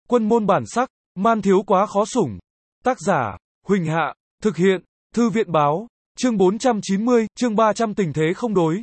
Quân môn bản sắc, man thiếu quá khó sủng. Tác giả, Huỳnh Hạ, thực hiện, Thư viện báo, chương 490, chương 300 tình thế không đối.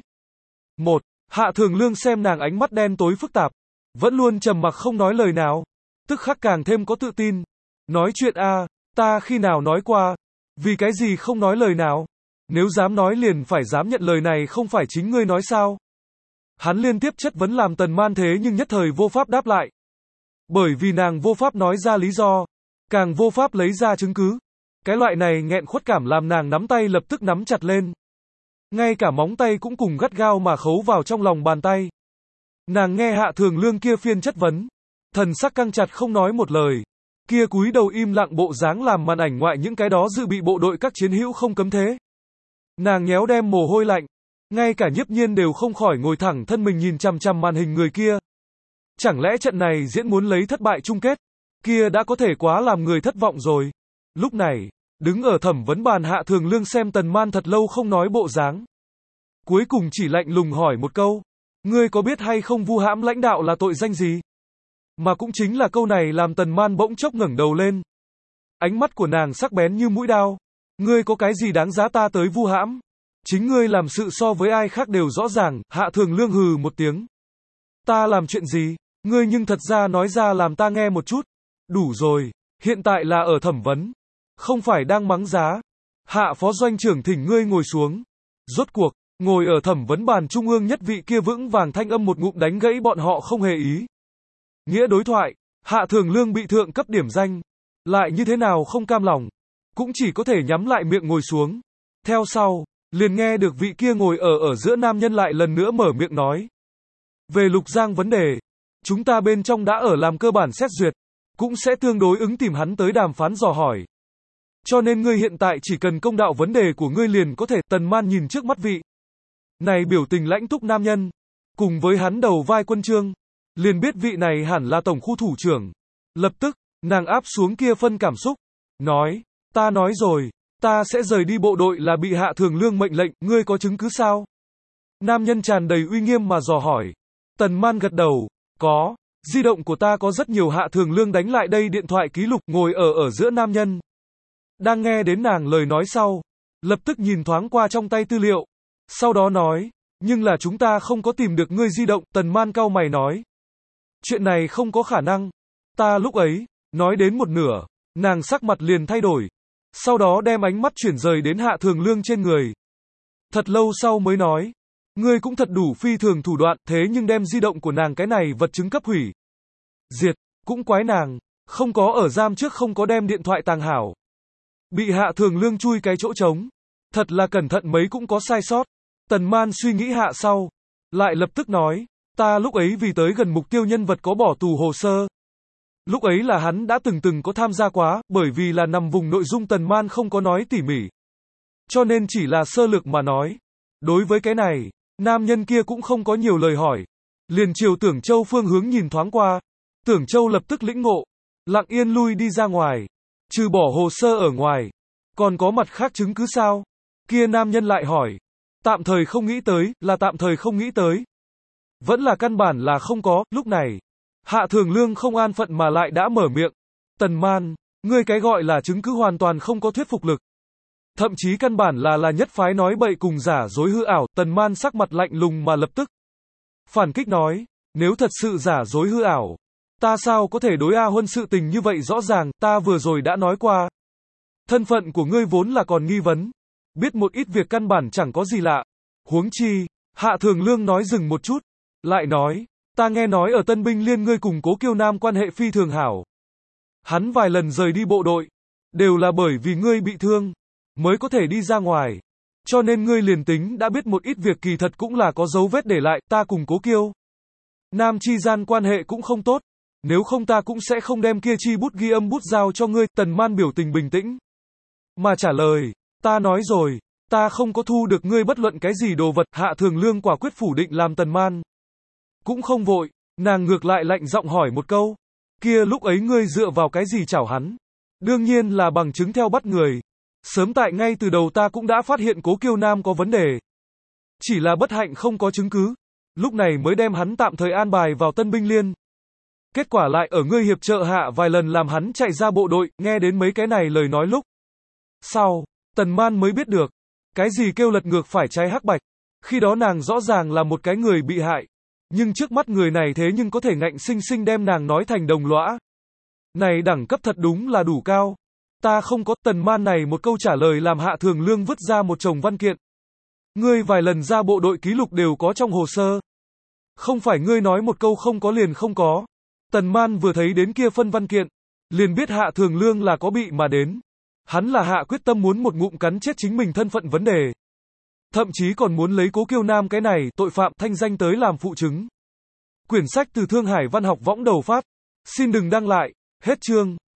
1. Hạ Thường Lương xem nàng ánh mắt đen tối phức tạp, vẫn luôn trầm mặc không nói lời nào, tức khắc càng thêm có tự tin. Nói chuyện a, ta khi nào nói qua, vì cái gì không nói lời nào? Nếu dám nói liền phải dám nhận lời này không phải chính ngươi nói sao? Hắn liên tiếp chất vấn làm Tần Man thế nhưng nhất thời vô pháp đáp lại. Bởi vì nàng vô pháp nói ra lý do, càng vô pháp lấy ra chứng cứ. Cái loại này nghẹn khuất cảm làm nàng nắm tay lập tức nắm chặt lên. Ngay cả móng tay cũng cùng gắt gao mà khấu vào trong lòng bàn tay. Nàng nghe Hạ Thường Lương kia phiên chất vấn, thần sắc căng chặt không nói một lời. Kia cúi đầu im lặng bộ dáng làm màn ảnh ngoại những cái đó dự bị bộ đội các chiến hữu không cấm thế. Nàng nhéo đem mồ hôi lạnh, ngay cả Nhiếp Nhiên đều không khỏi ngồi thẳng thân mình nhìn chằm chằm màn hình người kia. Chẳng lẽ trận này diễn muốn lấy thất bại chung kết, kia đã có thể quá làm người thất vọng rồi. Lúc này, đứng ở thẩm vấn bàn Hạ Thường Lương xem Tần Man thật lâu không nói bộ dáng. Cuối cùng chỉ lạnh lùng hỏi một câu, ngươi có biết hay không vu hãm lãnh đạo là tội danh gì? Mà cũng chính là câu này làm Tần Man bỗng chốc ngẩng đầu lên. Ánh mắt của nàng sắc bén như mũi đao. Ngươi có cái gì đáng giá ta tới vu hãm? Chính ngươi làm sự so với ai khác đều rõ ràng. Hạ Thường Lương hừ một tiếng. Ta làm chuyện gì? Ngươi nhưng thật ra nói ra làm ta nghe một chút. Đủ rồi, hiện tại là ở thẩm vấn, không phải đang mắng giá. Hạ phó doanh trưởng thỉnh ngươi ngồi xuống. Rốt cuộc, ngồi ở thẩm vấn bàn trung ương nhất vị kia vững vàng thanh âm một ngụm đánh gãy bọn họ không hề ý. Nghĩa đối thoại, Hạ Thường Lương bị thượng cấp điểm danh, lại như thế nào không cam lòng, cũng chỉ có thể nhắm lại miệng ngồi xuống. Theo sau, liền nghe được vị kia ngồi ở giữa nam nhân lại lần nữa mở miệng nói. Về Lục Giang vấn đề, chúng ta bên trong đã ở làm cơ bản xét duyệt, cũng sẽ tương đối ứng tìm hắn tới đàm phán dò hỏi. Cho nên ngươi hiện tại chỉ cần công đạo vấn đề của ngươi liền có thể. Tần Man nhìn trước mắt vị này biểu tình lãnh túc nam nhân, cùng với hắn đầu vai quân trương, liền biết vị này hẳn là tổng khu thủ trưởng. Lập tức, nàng áp xuống kia phân cảm xúc, nói, ta nói rồi, ta sẽ rời đi bộ đội là bị Hạ Thường Lương mệnh lệnh, ngươi có chứng cứ sao? Nam nhân tràn đầy uy nghiêm mà dò hỏi. Tần Man gật đầu, có, di động của ta có rất nhiều Hạ Thường Lương đánh lại đây điện thoại ký lục. Ngồi ở giữa nam nhân đang nghe đến nàng lời nói sau, lập tức nhìn thoáng qua trong tay tư liệu, sau đó nói, nhưng là chúng ta không có tìm được ngươi di động. Tần Man cau mày nói, chuyện này không có khả năng. Ta lúc ấy, nói đến một nửa, nàng sắc mặt liền thay đổi, sau đó đem ánh mắt chuyển rời đến Hạ Thường Lương trên người. Thật lâu sau mới nói, ngươi cũng thật đủ phi thường thủ đoạn, thế nhưng đem di động của nàng cái này vật chứng cấp hủy diệt, cũng quái nàng, không có ở giam trước không có đem điện thoại tàng hảo. Bị Hạ Thường Lương chui cái chỗ trống, thật là cẩn thận mấy cũng có sai sót. Tần Man suy nghĩ hạ sau, lại lập tức nói, ta lúc ấy vì tới gần mục tiêu nhân vật có bỏ tù hồ sơ. Lúc ấy là hắn đã từng có tham gia quá, bởi vì là nằm vùng nội dung Tần Man không có nói tỉ mỉ, cho nên chỉ là sơ lược mà nói. Đối với cái này, nam nhân kia cũng không có nhiều lời hỏi, liền chiều Tưởng Châu phương hướng nhìn thoáng qua. Tưởng Châu lập tức lĩnh ngộ, lặng yên lui đi ra ngoài. Trừ bỏ hồ sơ ở ngoài, còn có mặt khác chứng cứ sao? Kia nam nhân lại hỏi. Tạm thời không nghĩ tới, là tạm thời không nghĩ tới. Vẫn là căn bản là không có. Lúc này, Hạ Thường Lương không an phận mà lại đã mở miệng. Tần Man, ngươi cái gọi là chứng cứ hoàn toàn không có thuyết phục lực. Thậm chí căn bản là nhất phái nói bậy cùng giả dối hư ảo. Tần Man sắc mặt lạnh lùng mà lập tức phản kích nói, nếu thật sự giả dối hư ảo, ta sao có thể đối A Huân sự tình như vậy rõ ràng. Ta vừa rồi đã nói qua, thân phận của ngươi vốn là còn nghi vấn, biết một ít việc căn bản chẳng có gì lạ. Huống chi, Hạ Thường Lương nói dừng một chút, lại nói, ta nghe nói ở Tân Binh Liên ngươi cùng Cố Kiêu Nam quan hệ phi thường hảo. Hắn vài lần rời đi bộ đội, đều là bởi vì ngươi bị thương, mới có thể đi ra ngoài. Cho nên ngươi liền tính đã biết một ít việc kỳ thật cũng là có dấu vết để lại. Ta cùng Cố Kiêu Nam chi gian quan hệ cũng không tốt, nếu không ta cũng sẽ không đem kia chi bút ghi âm bút giao cho ngươi. Tần Man biểu tình bình tĩnh mà trả lời, ta nói rồi, ta không có thu được ngươi bất luận cái gì đồ vật. Hạ Thường Lương quả quyết phủ định làm Tần Man cũng không vội, nàng ngược lại lạnh giọng hỏi một câu, kia lúc ấy ngươi dựa vào cái gì chảo hắn? Đương nhiên là bằng chứng theo bắt người. Sớm tại ngay từ đầu ta cũng đã phát hiện Cố Kiêu Nam có vấn đề, chỉ là bất hạnh không có chứng cứ, lúc này mới đem hắn tạm thời an bài vào Tân Binh Liên. Kết quả lại ở ngươi hiệp trợ Hạ vài lần làm hắn chạy ra bộ đội, nghe đến mấy cái này lời nói lúc. Sau, Tần Man mới biết được, cái gì kêu lật ngược phải trái hắc bạch. Khi đó nàng rõ ràng là một cái người bị hại. Nhưng trước mắt người này thế nhưng có thể ngạnh sinh sinh đem nàng nói thành đồng lõa. Này đẳng cấp thật đúng là đủ cao. Ta không có. Tần Man này một câu trả lời làm Hạ Thường Lương vứt ra một chồng văn kiện. Ngươi vài lần ra bộ đội ký lục đều có trong hồ sơ. Không phải ngươi nói một câu không có liền không có. Tần Man vừa thấy đến kia phân văn kiện, liền biết Hạ Thường Lương là có bị mà đến. Hắn là hạ quyết tâm muốn một ngụm cắn chết chính mình thân phận vấn đề. Thậm chí còn muốn lấy Cố Kiêu Nam cái này tội phạm thanh danh tới làm phụ chứng. Quyển sách từ Thương Hải Văn học võng đầu phát. Xin đừng đăng lại. Hết chương.